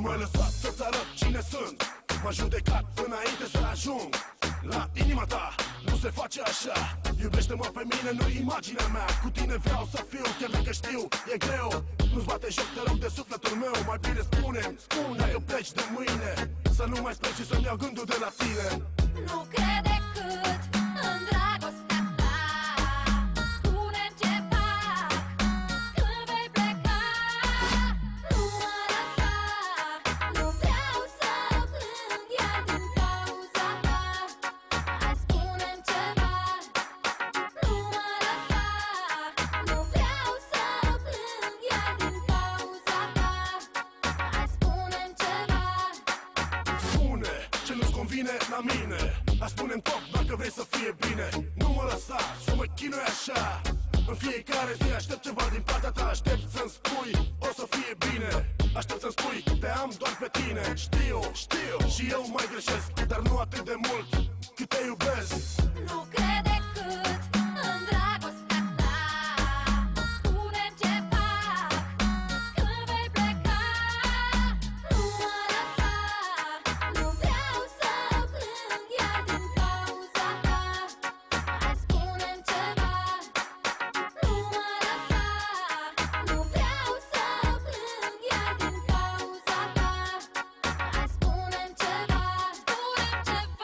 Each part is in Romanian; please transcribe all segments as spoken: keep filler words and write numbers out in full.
mă lăsa să-ți arăt cine sunt. M-a judecat înainte să ajung la inima ta, nu se face așa. Iubește-mă pe mine, nu imaginea mea. Cu tine vreau să fiu, chiar dacă știu, e greu. Nu-ți bate joc, te rog, de sufletul meu. Mai bine spune-mi, spune dacă pleci de mâine, să nu mai pleci și să-mi iau gândul de la tine. Nu crede cât în dragostea ta. Spune-mi ce fac când vei pleca. Nu mă lăsa, nu vreau să plâng, iar din cauza ta. Hai, spune-mi ceva. Nu mă lăsa, nu vreau să plâng, iar din cauza ta. Hai, spune-mi ceva. Spune ce nu-ți convine la mine. Hai, spune-mi tot dacă vrei să fie bine. Nu mă lăsa să mă chinui așa. În fiecare zi aștept ceva din partea ta. Aștept să-mi spui o să fie bine. Aștept să-mi spui te am doar pe tine. Știu, știu și eu mai greșesc, dar nu atât de mult cât te iubesc. Nu crede cât în dragostea ta. Spune-mi ce fac când vei pleca. Nu mă lăsa, nu vreau să plâng, iar din cauza ta. Hai, spune-mi ceva. Nu mă lăsa, nu vreau să plâng, iar din cauza ta. Hai, spune-mi ceva. Spune-mi ceva.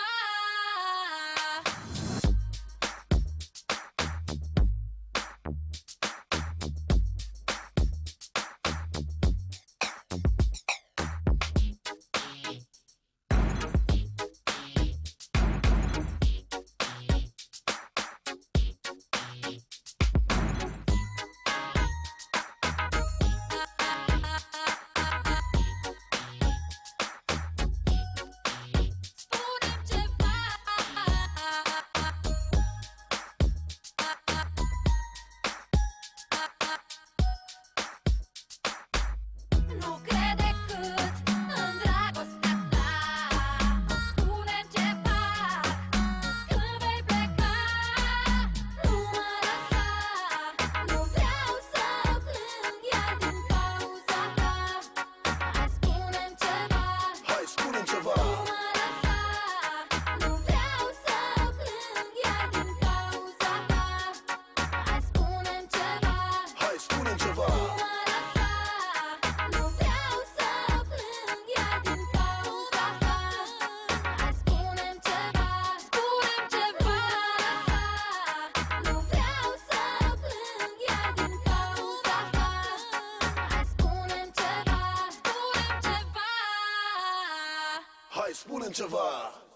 Spune-mi ceva. Nu crede cât în dragostea ta. Spune-mi ce fac când vei pleca. Nu mă lăsa, nu vreau să plâng, iar din cauza ta. Hai, spune-mi ceva. Hai, spune-mi ceva. Nu mă lăsa, nu vreau să plâng, iar din cauza ta. Hai, spune-mi ceva. Hai, spune-mi ceva. Nu mă lăsa, nu vreau să plâng, iar din cauza ta. Hai, spune-mi ceva. Spune-mi ceva. Nu vreau să plâng, iar din cauza ta. Hai, spune-mi ceva. Spune-mi ceva. Hai, spune-mi ceva.